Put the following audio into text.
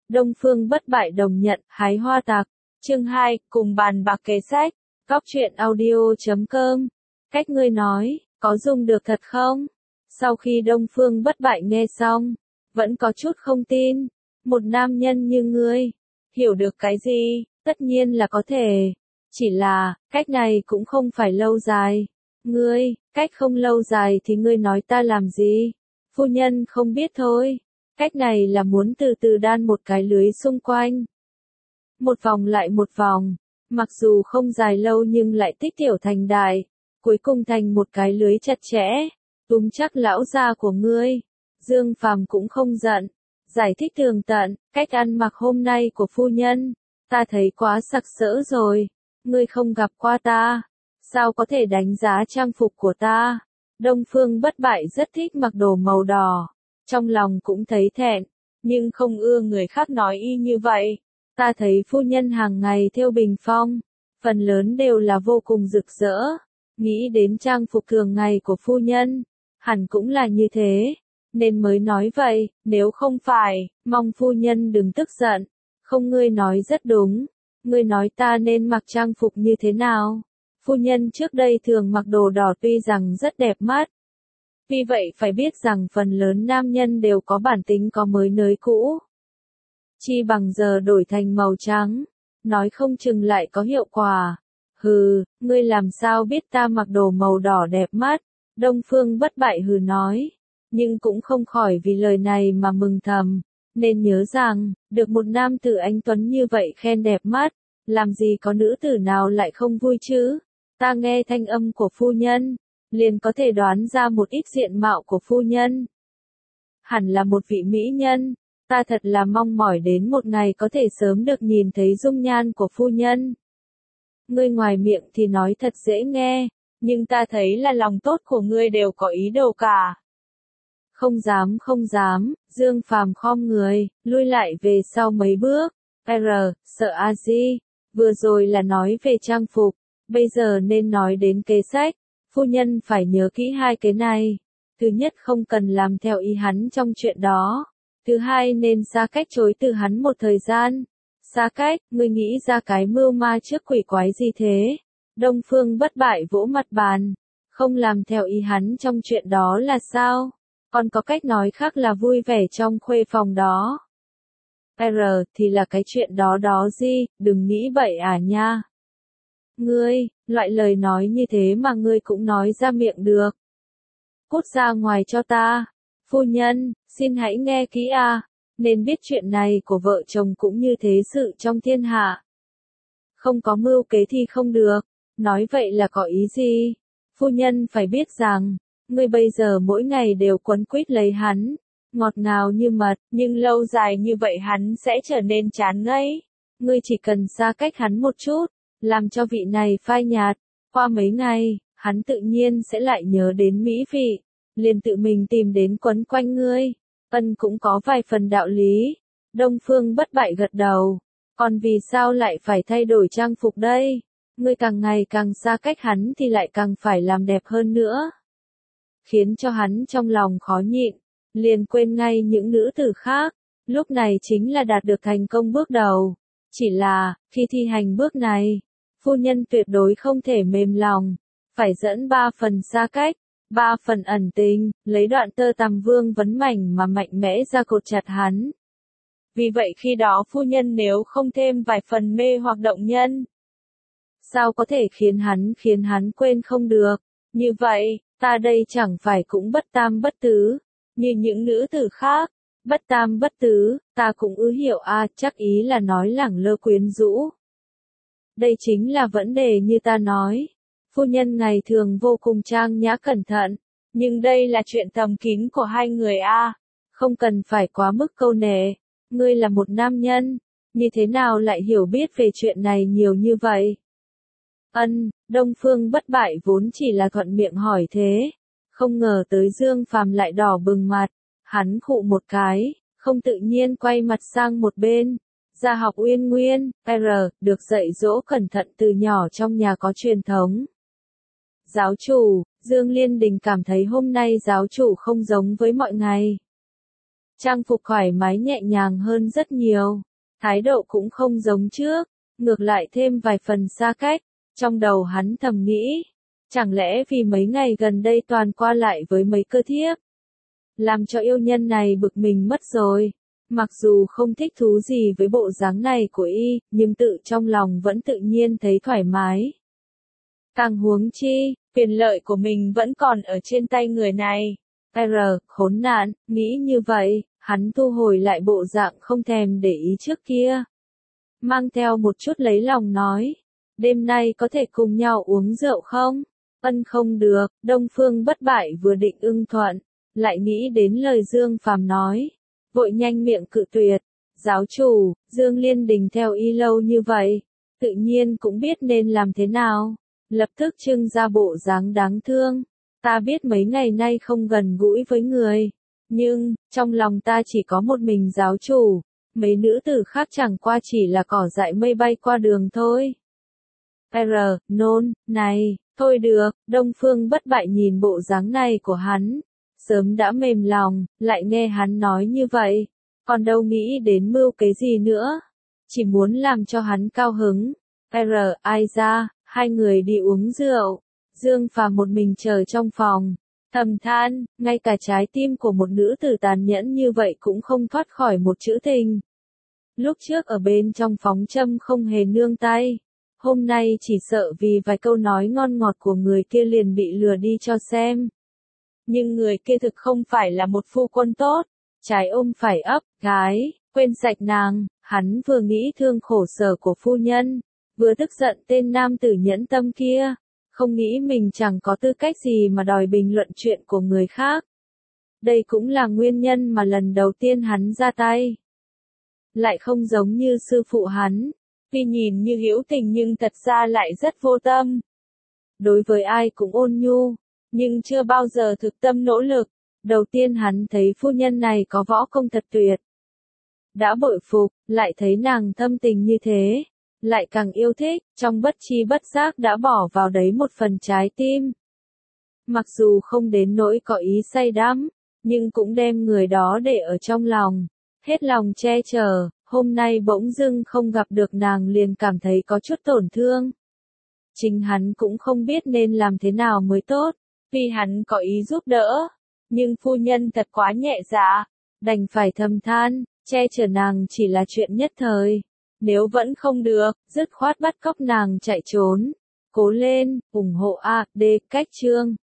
Đông Phương bất bại đồng nhận, hái hoa tạc. Chương 2, cùng bàn bạc kế sách. Góc truyện audio.com. Cách ngươi nói, có dùng được thật không? Sau khi Đông Phương bất bại nghe xong, vẫn có chút không tin. Một nam nhân như ngươi, hiểu được cái gì? Tất nhiên là có thể. Chỉ là, cách này cũng không phải lâu dài. Ngươi, cách không lâu dài thì ngươi nói ta làm gì? Phu nhân không biết thôi. Cách này là muốn từ từ đan một cái lưới xung quanh. Một vòng lại một vòng, mặc dù không dài lâu nhưng lại tích tiểu thành đại, cuối cùng thành một cái lưới chặt chẽ, túm chắc lão gia của ngươi. Dương Phàm cũng không giận, giải thích tường tận, cách ăn mặc hôm nay của phu nhân, ta thấy quá sặc sỡ rồi, ngươi không gặp qua ta, sao có thể đánh giá trang phục của ta? Đông Phương bất bại rất thích mặc đồ màu đỏ, trong lòng cũng thấy thẹn, nhưng không ưa người khác nói y như vậy. Ta thấy phu nhân hàng ngày thêu bình phong, phần lớn đều là vô cùng rực rỡ, nghĩ đến trang phục thường ngày của phu nhân, hẳn cũng là như thế, nên mới nói vậy, nếu không phải, mong phu nhân đừng tức giận, không ngươi nói rất đúng, ngươi nói ta nên mặc trang phục như thế nào? Phu nhân trước đây thường mặc đồ đỏ tuy rằng rất đẹp mắt, vì vậy phải biết rằng phần lớn nam nhân đều có bản tính có mới nới cũ. Chi bằng giờ đổi thành màu trắng, nói không chừng lại có hiệu quả. Hừ, ngươi làm sao biết ta mặc đồ màu đỏ đẹp mắt? Đông Phương bất bại hừ nói, nhưng cũng không khỏi vì lời này mà mừng thầm, nên nhớ rằng, được một nam tử anh tuấn như vậy khen đẹp mắt, làm gì có nữ tử nào lại không vui chứ? Ta nghe thanh âm của phu nhân, liền có thể đoán ra một ít diện mạo của phu nhân. Hẳn là một vị mỹ nhân. Ta thật là mong mỏi đến một ngày có thể sớm được nhìn thấy dung nhan của phu nhân. Ngươi ngoài miệng thì nói thật dễ nghe, nhưng ta thấy là lòng tốt của ngươi đều có ý đồ cả. Không dám, Dương Phàm khom người, lui lại về sau mấy bước. Sợ a di, vừa rồi là nói về trang phục, bây giờ nên nói đến kế sách. Phu nhân phải nhớ kỹ hai cái này. Thứ nhất, không cần làm theo ý hắn trong chuyện đó. Thứ hai, nên xa cách chối từ hắn một thời gian. Xa cách, ngươi nghĩ ra cái mưu ma trước quỷ quái gì thế? Đông Phương bất bại vỗ mặt bàn. Không làm theo ý hắn trong chuyện đó là sao? Còn có cách nói khác là vui vẻ trong khuê phòng đó. Thì là cái chuyện đó gì, đừng nghĩ bậy nha. Ngươi, loại lời nói như thế mà ngươi cũng nói ra miệng được. Cút ra ngoài cho ta. Phu nhân, xin hãy nghe kỹ nên biết chuyện này của vợ chồng cũng như thế sự trong thiên hạ. Không có mưu kế thì không được, nói vậy là có ý gì? Phu nhân phải biết rằng, ngươi bây giờ mỗi ngày đều quấn quýt lấy hắn, ngọt ngào như mật, nhưng lâu dài như vậy hắn sẽ trở nên chán ngấy. Ngươi chỉ cần xa cách hắn một chút, làm cho vị này phai nhạt, qua mấy ngày, hắn tự nhiên sẽ lại nhớ đến mỹ vị, liền tự mình tìm đến quấn quanh ngươi. Cũng có vài phần đạo lý. Đông Phương bất bại gật đầu. Còn vì sao lại phải thay đổi trang phục đây? Ngươi càng ngày càng xa cách hắn thì lại càng phải làm đẹp hơn nữa. Khiến cho hắn trong lòng khó nhịn, liền quên ngay những nữ tử khác. Lúc này chính là đạt được thành công bước đầu. Chỉ là, khi thi hành bước này, phu nhân tuyệt đối không thể mềm lòng, phải dẫn 3 phần xa cách, 3 phần ẩn tình, lấy đoạn tơ tằm vương vấn mảnh mà mạnh mẽ ra cột chặt hắn. Vì vậy khi đó phu nhân nếu không thêm vài phần mê hoặc động nhân, sao có thể khiến hắn quên không được? Như vậy, ta đây chẳng phải cũng bất tam bất tứ, như những nữ tử khác. Bất tam bất tứ, ta cũng hiểu chắc ý là nói lẳng lơ quyến rũ. Đây chính là vấn đề như ta nói. Phu nhân ngày thường vô cùng trang nhã cẩn thận, nhưng đây là chuyện thầm kín của hai người không cần phải quá mức câu nệ. Ngươi là một nam nhân, như thế nào lại hiểu biết về chuyện này nhiều như vậy? Đông Phương bất bại vốn chỉ là thuận miệng hỏi thế, không ngờ tới Dương Phàm lại đỏ bừng mặt, hắn khụ một cái, không tự nhiên quay mặt sang một bên. Gia học Uyên Nguyên, được dạy dỗ cẩn thận từ nhỏ trong nhà có truyền thống. Giáo chủ, Dương Liên Đình cảm thấy hôm nay giáo chủ không giống với mọi ngày. Trang phục thoải mái nhẹ nhàng hơn rất nhiều. Thái độ cũng không giống trước, ngược lại thêm vài phần xa cách. Trong đầu hắn thầm nghĩ, chẳng lẽ vì mấy ngày gần đây toàn qua lại với mấy cơ thiếp, làm cho yêu nhân này bực mình mất rồi. Mặc dù không thích thú gì với bộ dáng này của y, nhưng tự trong lòng vẫn tự nhiên thấy thoải mái. Càng huống chi, quyền lợi của mình vẫn còn ở trên tay người này. Khốn nạn, nghĩ như vậy, hắn thu hồi lại bộ dạng không thèm để ý trước kia. Mang theo một chút lấy lòng nói, đêm nay có thể cùng nhau uống rượu không? Ân không được, Đông Phương Bất Bại vừa định ưng thuận, lại nghĩ đến lời Dương Phàm nói, vội nhanh miệng cự tuyệt. Giáo chủ, Dương Liên Đình theo y lâu như vậy, tự nhiên cũng biết nên làm thế nào. Lập tức trưng ra bộ dáng đáng thương. Ta biết mấy ngày nay không gần gũi với người, nhưng, trong lòng ta chỉ có một mình giáo chủ, mấy nữ tử khác chẳng qua chỉ là cỏ dại mây bay qua đường thôi. Này, thôi được, Đông Phương Bất Bại nhìn bộ dáng này của hắn, sớm đã mềm lòng, lại nghe hắn nói như vậy, còn đâu nghĩ đến mưu cái gì nữa, chỉ muốn làm cho hắn cao hứng. Ai ra, hai người đi uống rượu, Dương Phàm một mình chờ trong phòng, thầm than, ngay cả trái tim của một nữ tử tàn nhẫn như vậy cũng không thoát khỏi một chữ tình. Lúc trước ở bên trong phóng châm không hề nương tay, hôm nay chỉ sợ vì vài câu nói ngon ngọt của người kia liền bị lừa đi cho xem. Nhưng người kia thực không phải là một phu quân tốt, trái ôm phải ấp, gái, quên sạch nàng, hắn vừa nghĩ thương khổ sở của phu nhân, vừa tức giận tên nam tử nhẫn tâm kia, không nghĩ mình chẳng có tư cách gì mà đòi bình luận chuyện của người khác. Đây cũng là nguyên nhân mà lần đầu tiên hắn ra tay. Lại không giống như sư phụ hắn, tuy nhìn như hữu tình nhưng thật ra lại rất vô tâm. Đối với ai cũng ôn nhu, nhưng chưa bao giờ thực tâm nỗ lực. Đầu tiên hắn thấy phu nhân này có võ công thật tuyệt. Đã bội phục, lại thấy nàng thâm tình như thế, lại càng yêu thích, trong bất chi bất giác đã bỏ vào đấy một phần trái tim. Mặc dù không đến nỗi có ý say đắm, nhưng cũng đem người đó để ở trong lòng, hết lòng che chở, hôm nay bỗng dưng không gặp được nàng liền cảm thấy có chút tổn thương. Chính hắn cũng không biết nên làm thế nào mới tốt, vì hắn có ý giúp đỡ, nhưng phu nhân thật quá nhẹ dạ, đành phải thầm than, che chở nàng chỉ là chuyện nhất thời. Nếu vẫn không được, dứt khoát bắt cóc nàng chạy trốn. Cố lên, ủng hộ AD cách chương.